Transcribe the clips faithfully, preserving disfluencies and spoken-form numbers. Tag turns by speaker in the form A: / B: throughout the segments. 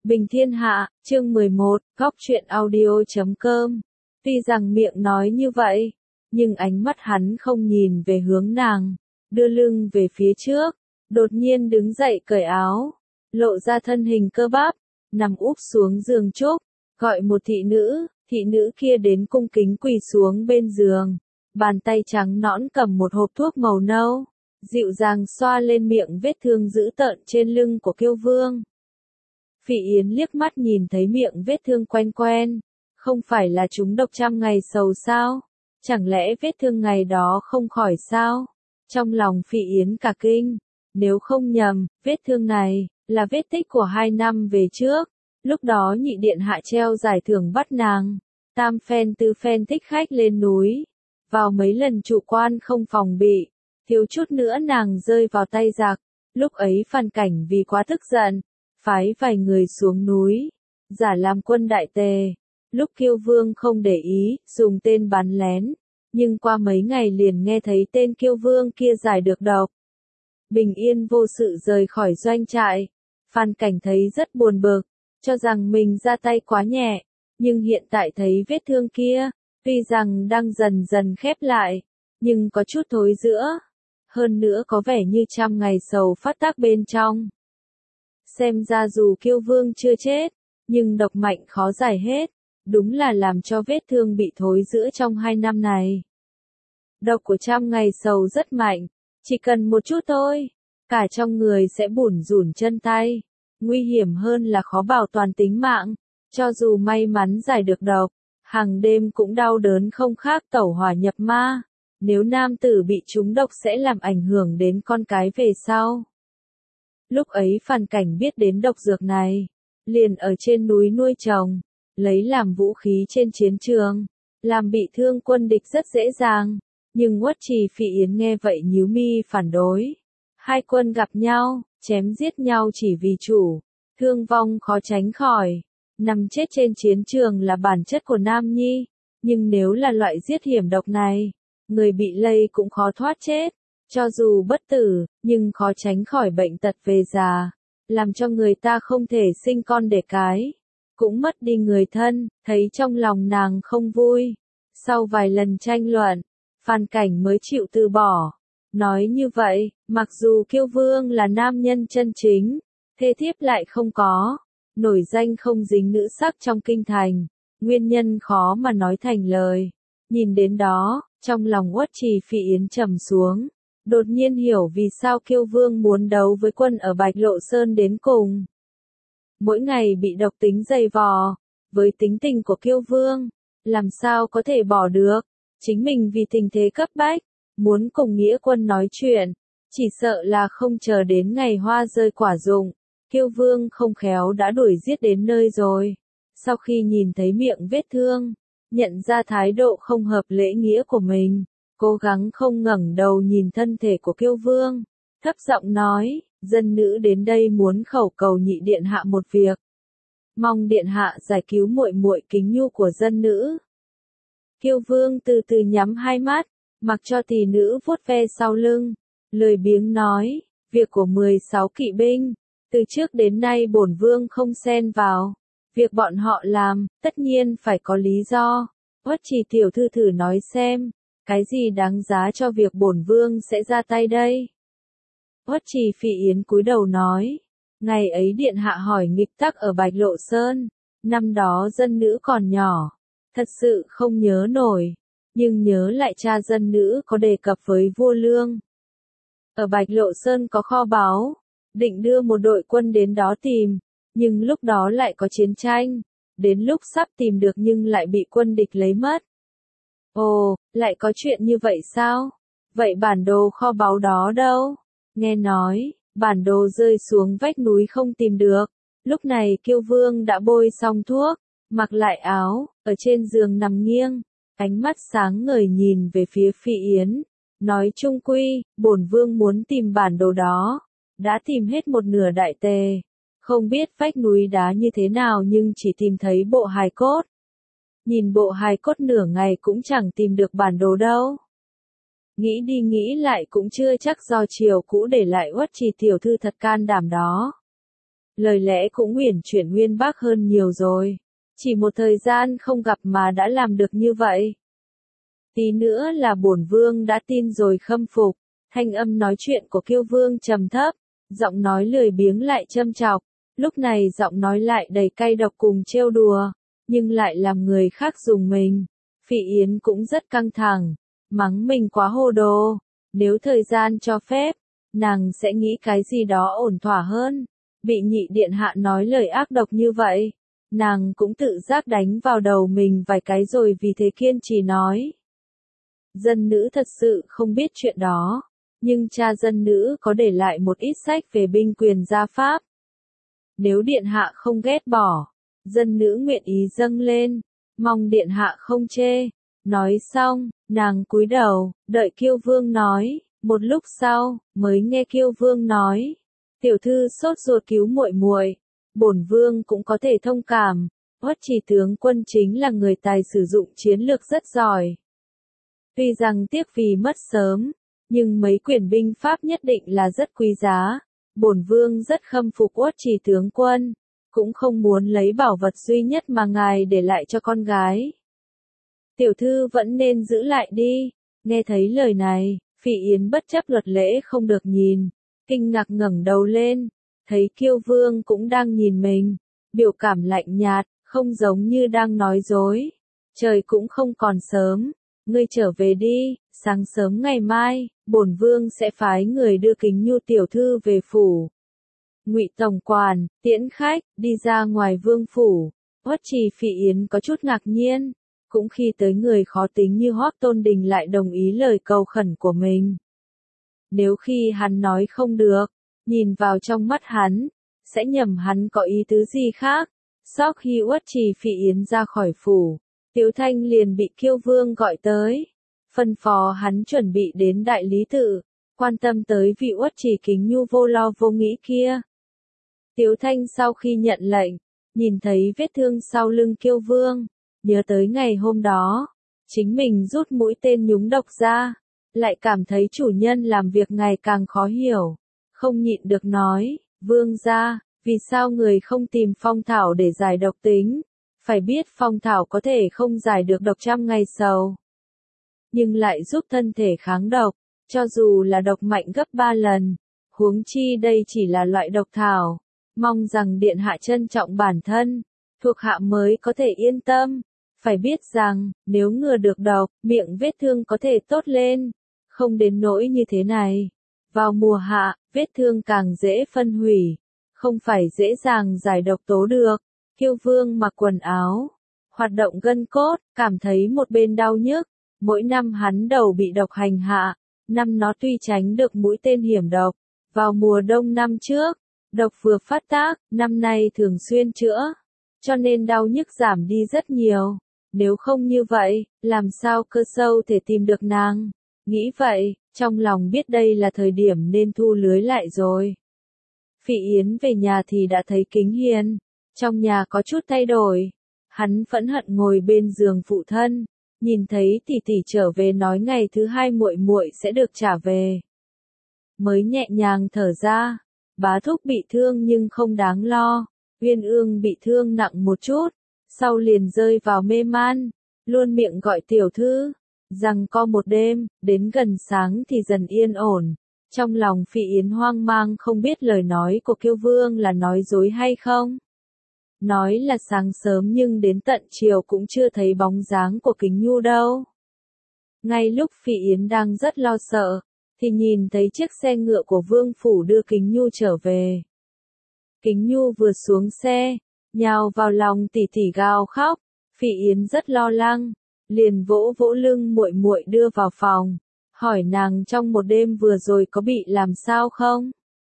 A: Bình Thiên Hạ, chương mười một, góc truyện audio.com. Tuy rằng miệng nói như vậy, nhưng ánh mắt hắn không nhìn về hướng nàng, đưa lưng về phía trước, đột nhiên đứng dậy cởi áo, lộ ra thân hình cơ bắp, nằm úp xuống giường trúc, gọi một thị nữ, thị nữ kia đến cung kính quỳ xuống bên giường, bàn tay trắng nõn cầm một hộp thuốc màu nâu, dịu dàng xoa lên miệng vết thương dữ tợn trên lưng của Kiêu Vương. Phỉ Yến liếc mắt nhìn thấy miệng vết thương quen quen, không phải là chúng độc trăm ngày sầu sao? Chẳng lẽ vết thương ngày đó không khỏi sao? Trong lòng Phỉ Yến cả kinh, nếu không nhầm, vết thương này là vết tích của hai năm về trước, lúc đó nhị điện hạ treo giải thưởng bắt nàng, tam phen tư phen thích khách lên núi, vào mấy lần chủ quan không phòng bị, thiếu chút nữa nàng rơi vào tay giặc, lúc ấy Phan Cảnh vì quá tức giận, phái vài người xuống núi, giả làm quân đại tề. Lúc Kiêu Vương không để ý, dùng tên bắn lén, nhưng qua mấy ngày liền nghe thấy tên Kiêu Vương kia giải được độc. Bình yên vô sự rời khỏi doanh trại, Phan Cảnh thấy rất buồn bực, cho rằng mình ra tay quá nhẹ, nhưng hiện tại thấy vết thương kia, tuy rằng đang dần dần khép lại, nhưng có chút thối giữa, hơn nữa có vẻ như trăm ngày sầu phát tác bên trong. Xem ra dù Kiêu Vương chưa chết, nhưng độc mạnh khó giải hết, đúng là làm cho vết thương bị thối rữa trong hai năm này. Độc của trăm ngày sầu rất mạnh, chỉ cần một chút thôi, cả trong người sẽ bủn rủn chân tay, nguy hiểm hơn là khó bảo toàn tính mạng, cho dù may mắn giải được độc, hàng đêm cũng đau đớn không khác tẩu hỏa nhập ma, nếu nam tử bị trúng độc sẽ làm ảnh hưởng đến con cái về sau. Lúc ấy Phan Cảnh biết đến độc dược này, liền ở trên núi nuôi trồng, lấy làm vũ khí trên chiến trường, làm bị thương quân địch rất dễ dàng, nhưng Uất Trì Phỉ Yến nghe vậy nhíu mi phản đối. Hai quân gặp nhau, chém giết nhau chỉ vì chủ, thương vong khó tránh khỏi, nằm chết trên chiến trường là bản chất của nam nhi, nhưng nếu là loại giết hiểm độc này, người bị lây cũng khó thoát chết. Cho dù bất tử, nhưng khó tránh khỏi bệnh tật về già, làm cho người ta không thể sinh con đẻ cái, cũng mất đi người thân, thấy trong lòng nàng không vui. Sau vài lần tranh luận, Phan Cảnh mới chịu từ bỏ. Nói như vậy, mặc dù Kiêu Vương là nam nhân chân chính, thê thiếp lại không có, nổi danh không dính nữ sắc trong kinh thành, nguyên nhân khó mà nói thành lời. Nhìn đến đó, trong lòng Uất Trì Phỉ Yến trầm xuống. Đột nhiên hiểu vì sao Kiêu Vương muốn đấu với quân ở Bạch Lộ Sơn đến cùng. Mỗi ngày bị độc tính dày vò, với tính tình của Kiêu Vương, làm sao có thể bỏ được, chính mình vì tình thế cấp bách, muốn cùng nghĩa quân nói chuyện, chỉ sợ là không chờ đến ngày hoa rơi quả rụng, Kiêu Vương không khéo đã đuổi giết đến nơi rồi. Sau khi nhìn thấy miệng vết thương, nhận ra thái độ không hợp lễ nghĩa của mình, cố gắng không ngẩng đầu nhìn thân thể của Kiêu Vương, thấp giọng nói, dân nữ đến đây muốn khẩu cầu nhị điện hạ một việc. Mong điện hạ giải cứu muội muội kính nhu của dân nữ. Kiêu Vương từ từ nhắm hai mắt, mặc cho tỷ nữ vuốt ve sau lưng, lười biếng nói, việc của mười sáu kỵ binh, từ trước đến nay bổn vương không xen vào, việc bọn họ làm, tất nhiên phải có lý do. Uất Trì tiểu thư thử nói xem, cái gì đáng giá cho việc bổn vương sẽ ra tay đây? Uất Trì Phỉ Yến cúi đầu nói, ngày ấy điện hạ hỏi nghịch tắc ở Bạch Lộ Sơn, năm đó dân nữ còn nhỏ, thật sự không nhớ nổi, nhưng nhớ lại cha dân nữ có đề cập với vua Lương. Ở Bạch Lộ Sơn có kho báu, định đưa một đội quân đến đó tìm, nhưng lúc đó lại có chiến tranh, đến lúc sắp tìm được nhưng lại bị quân địch lấy mất. Ồ, lại có chuyện như vậy sao? Vậy bản đồ kho báu đó đâu? Nghe nói, bản đồ rơi xuống vách núi không tìm được. Lúc này Kiêu Vương đã bôi xong thuốc, mặc lại áo, ở trên giường nằm nghiêng, ánh mắt sáng ngời nhìn về phía Phỉ Yến, nói chung quy, bổn vương muốn tìm bản đồ đó, đã tìm hết một nửa đại tề, không biết vách núi đá như thế nào nhưng chỉ tìm thấy bộ hài cốt. Nhìn bộ hài cốt nửa ngày cũng chẳng tìm được bản đồ đâu. Nghĩ đi nghĩ lại cũng chưa chắc do triều cũ để lại Uất Trì tiểu thư thật can đảm đó. lời lẽ cũng uyển chuyển uyên bác hơn nhiều rồi. Chỉ một thời gian không gặp mà đã làm được như vậy. Tí nữa là bổn vương đã tin rồi khâm phục. Thanh âm nói chuyện của Kiêu Vương trầm thấp, giọng nói lười biếng lại châm chọc. Lúc này giọng nói lại đầy cay độc cùng trêu đùa, nhưng lại làm người khác dùng mình. Phỉ Yến cũng rất căng thẳng, mắng mình quá hồ đồ. Nếu thời gian cho phép, nàng sẽ nghĩ cái gì đó ổn thỏa hơn. Bị nhị điện hạ nói lời ác độc như vậy, nàng cũng tự giác đánh vào đầu mình vài cái rồi vì thế kiên trì nói. Dân nữ thật sự không biết chuyện đó, nhưng cha dân nữ có để lại một ít sách về binh quyền gia pháp. Nếu điện hạ không ghét bỏ, dân nữ nguyện ý dâng lên, mong điện hạ không chê. Nói xong, nàng cúi đầu, đợi Kiêu Vương nói, một lúc sau, mới nghe Kiêu Vương nói, tiểu thư sốt ruột cứu muội muội, bổn vương cũng có thể thông cảm, Uất Trì tướng quân chính là người tài sử dụng chiến lược rất giỏi. Tuy rằng tiếc vì mất sớm, nhưng mấy quyển binh pháp nhất định là rất quý giá, bổn vương rất khâm phục Uất Trì tướng quân, cũng không muốn lấy bảo vật duy nhất mà ngài để lại cho con gái. Tiểu thư vẫn nên giữ lại đi. Nghe thấy lời này, Phỉ Yến bất chấp luật lễ không được nhìn, kinh ngạc ngẩng đầu lên, thấy Kiêu Vương cũng đang nhìn mình, biểu cảm lạnh nhạt, không giống như đang nói dối. Trời cũng không còn sớm, ngươi trở về đi, sáng sớm ngày mai, bổn vương sẽ phái người đưa Kính Nhu tiểu thư về phủ. Ngụy tổng quản, tiễn khách, đi ra ngoài vương phủ. Uất Trì Phỉ Yến có chút ngạc nhiên, cũng khi tới người khó tính như Hoắc Tôn Đình lại đồng ý lời cầu khẩn của mình. Nếu khi hắn nói không được, nhìn vào trong mắt hắn, sẽ nhầm hắn có ý tứ gì khác. Sau khi Uất Trì Phỉ Yến ra khỏi phủ, Tiếu Thanh liền bị Kiêu Vương gọi tới, phân phó hắn chuẩn bị đến đại lý tự, quan tâm tới vị Uất Trì Kính Nhu vô lo vô nghĩ kia. Tiếu Thanh sau khi nhận lệnh, nhìn thấy vết thương sau lưng Kiêu Vương, nhớ tới ngày hôm đó, chính mình rút mũi tên nhúng độc ra, lại cảm thấy chủ nhân làm việc ngày càng khó hiểu, không nhịn được nói, vương gia, vì sao người không tìm phong thảo để giải độc tính, phải biết phong thảo có thể không giải được độc trăm ngày sầu, nhưng lại giúp thân thể kháng độc, cho dù là độc mạnh gấp ba lần, huống chi đây chỉ là loại độc thảo, mong rằng điện hạ trân trọng bản thân, thuộc hạ mới có thể yên tâm. Phải biết rằng, nếu ngừa được độc, miệng vết thương có thể tốt lên, không đến nỗi như thế này. Vào mùa hạ, vết thương càng dễ phân hủy, không phải dễ dàng giải độc tố được. Kiêu Vương mặc quần áo, hoạt động gân cốt, cảm thấy một bên đau nhức. Mỗi năm hắn đầu bị độc hành hạ, năm nó tuy tránh được mũi tên hiểm độc. Vào mùa đông năm trước, độc vừa phát tác, năm nay thường xuyên chữa, cho nên đau nhức giảm đi rất nhiều. Nếu không như vậy, làm sao Cơ Sâu thể tìm được nàng? Nghĩ vậy, trong lòng biết đây là thời điểm nên thu lưới lại rồi. Phỉ Yến về nhà thì đã thấy Kính Hiên, trong nhà có chút thay đổi. Hắn phẫn hận ngồi bên giường phụ thân, nhìn thấy tỷ tỷ trở về nói ngày thứ hai muội muội sẽ được trả về. Mới nhẹ nhàng thở ra, bá thúc bị thương nhưng không đáng lo, Uyên Ương bị thương nặng một chút. Sau liền rơi vào mê man, luôn miệng gọi tiểu thư, rằng co một đêm, đến gần sáng thì dần yên ổn. Trong lòng Phỉ Yến hoang mang không biết lời nói của Kiêu Vương là nói dối hay không. Nói là sáng sớm nhưng đến tận chiều cũng chưa thấy bóng dáng của Kính Nhu đâu. Ngay lúc Phỉ Yến đang rất lo sợ, thì nhìn thấy chiếc xe ngựa của Vương Phủ đưa Kính Nhu trở về. Kính Nhu vừa xuống xe, nhào vào lòng tỷ tỷ gào khóc, Phỉ Yến rất lo lắng, liền vỗ vỗ lưng muội muội đưa vào phòng, hỏi nàng trong một đêm vừa rồi có bị làm sao không?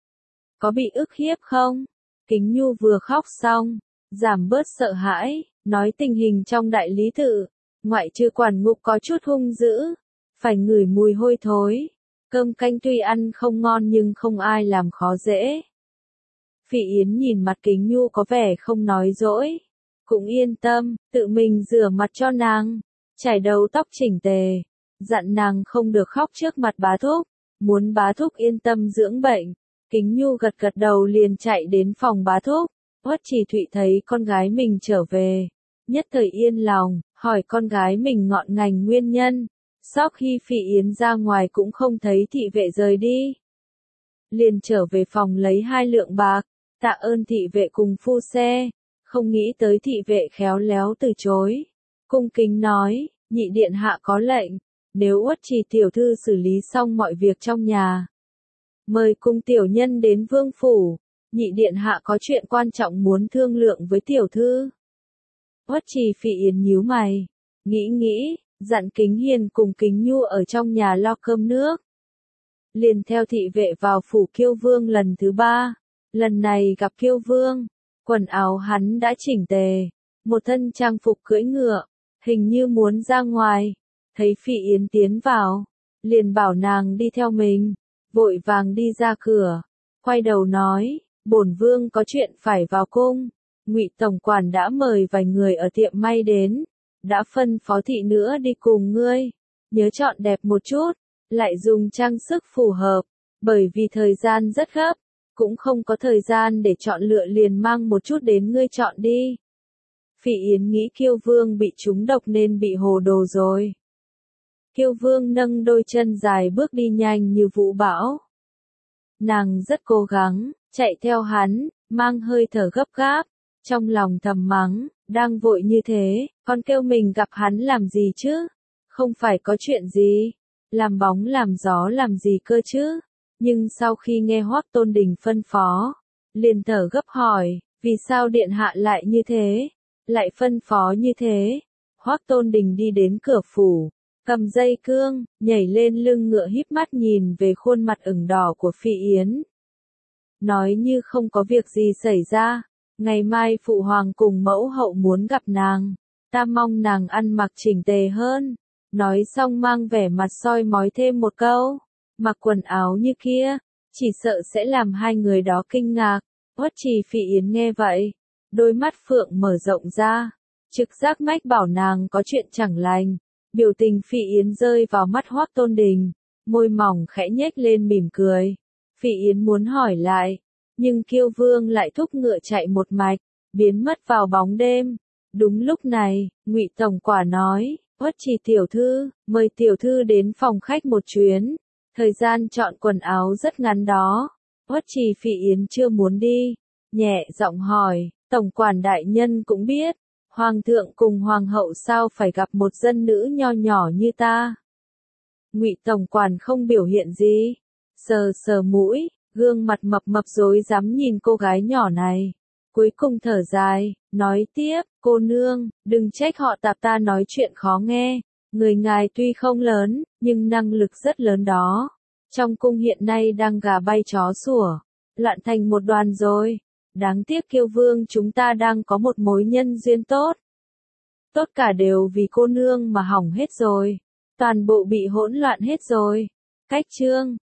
A: Có bị ức hiếp không? Kính Nhu vừa khóc xong, giảm bớt sợ hãi, nói tình hình trong đại lý tự, ngoại trừ quản ngục có chút hung dữ, phải ngửi mùi hôi thối, cơm canh tuy ăn không ngon nhưng không ai làm khó dễ. Phỉ Yến nhìn mặt Kính Nhu có vẻ không nói dỗi, cũng yên tâm, tự mình rửa mặt cho nàng, chải đầu tóc chỉnh tề, dặn nàng không được khóc trước mặt bá thúc, muốn bá thúc yên tâm dưỡng bệnh. Kính Nhu gật gật đầu liền chạy đến phòng bá thúc. Uất Trì Thụy thấy con gái mình trở về, nhất thời yên lòng, hỏi con gái mình ngọn ngành nguyên nhân. Sau khi Phỉ Yến ra ngoài cũng không thấy thị vệ rời đi. Liền trở về phòng lấy hai lượng bạc, tạ ơn thị vệ cùng phu xe, không nghĩ tới thị vệ khéo léo từ chối. Cung kính nói, nhị điện hạ có lệnh, nếu Uất Trì tiểu thư xử lý xong mọi việc trong nhà, mời cung tiểu nhân đến vương phủ, nhị điện hạ có chuyện quan trọng muốn thương lượng với tiểu thư. Uất Trì Phỉ Yến nhíu mày, nghĩ nghĩ, dặn Kính Hiền cùng Kính Nhu ở trong nhà lo cơm nước. Liền theo thị vệ vào phủ Kiêu Vương lần thứ ba, lần này gặp Kiêu Vương, quần áo hắn đã chỉnh tề, một thân trang phục cưỡi ngựa, hình như muốn ra ngoài, thấy Phỉ Yến tiến vào, liền bảo nàng đi theo mình, vội vàng đi ra cửa, quay đầu nói, bổn vương có chuyện phải vào cung, Ngụy tổng quản đã mời vài người ở tiệm may đến, đã phân phó thị nữa đi cùng ngươi, nhớ chọn đẹp một chút, lại dùng trang sức phù hợp, bởi vì thời gian rất gấp, cũng không có thời gian để chọn lựa liền mang một chút đến ngươi chọn đi. Phỉ Yến nghĩ Kiêu Vương bị trúng độc nên bị hồ đồ rồi. Kiêu Vương nâng đôi chân dài bước đi nhanh như vũ bão. Nàng rất cố gắng, chạy theo hắn, mang hơi thở gấp gáp, trong lòng thầm mắng, đang vội như thế, con kêu mình gặp hắn làm gì chứ? Không phải có chuyện gì, làm bóng làm gió làm gì cơ chứ? Nhưng sau khi nghe Hoắc Tôn Đình phân phó, liền thở gấp hỏi, vì sao điện hạ lại như thế? Lại phân phó như thế? Hoắc Tôn Đình đi đến cửa phủ, cầm dây cương, nhảy lên lưng ngựa híp mắt nhìn về khuôn mặt ửng đỏ của Phỉ Yến. Nói như không có việc gì xảy ra, ngày mai phụ hoàng cùng mẫu hậu muốn gặp nàng, ta mong nàng ăn mặc chỉnh tề hơn. Nói xong mang vẻ mặt soi mói thêm một câu, mặc quần áo như kia, chỉ sợ sẽ làm hai người đó kinh ngạc. Uất Trì Phỉ Yến nghe vậy, đôi mắt phượng mở rộng ra, trực giác mách bảo nàng có chuyện chẳng lành. Biểu tình Phỉ Yến rơi vào mắt Hoắc Tôn Đình, môi mỏng khẽ nhếch lên mỉm cười. Phỉ Yến muốn hỏi lại, nhưng Kiêu Vương lại thúc ngựa chạy một mạch, biến mất vào bóng đêm. Đúng lúc này, Ngụy tổng quản nói, Uất Trì tiểu thư, mời tiểu thư đến phòng khách một chuyến, thời gian chọn quần áo rất ngắn đó. Uất Trì Phỉ Yến chưa muốn đi, nhẹ giọng hỏi, tổng quản đại nhân cũng biết, hoàng thượng cùng hoàng hậu sao phải gặp một dân nữ nho nhỏ như ta. Ngụy tổng quản không biểu hiện gì, sờ sờ mũi, gương mặt mập mập rối rắm nhìn cô gái nhỏ này. Cuối cùng thở dài, nói tiếp, cô nương, đừng trách họ tạp ta nói chuyện khó nghe, người ngài tuy không lớn, nhưng năng lực rất lớn đó. Trong cung hiện nay đang gà bay chó sủa, loạn thành một đoàn rồi. Đáng tiếc Kiêu Vương chúng ta đang có một mối nhân duyên tốt. Tốt cả đều vì cô nương mà hỏng hết rồi. Toàn bộ bị hỗn loạn hết rồi. Cách chương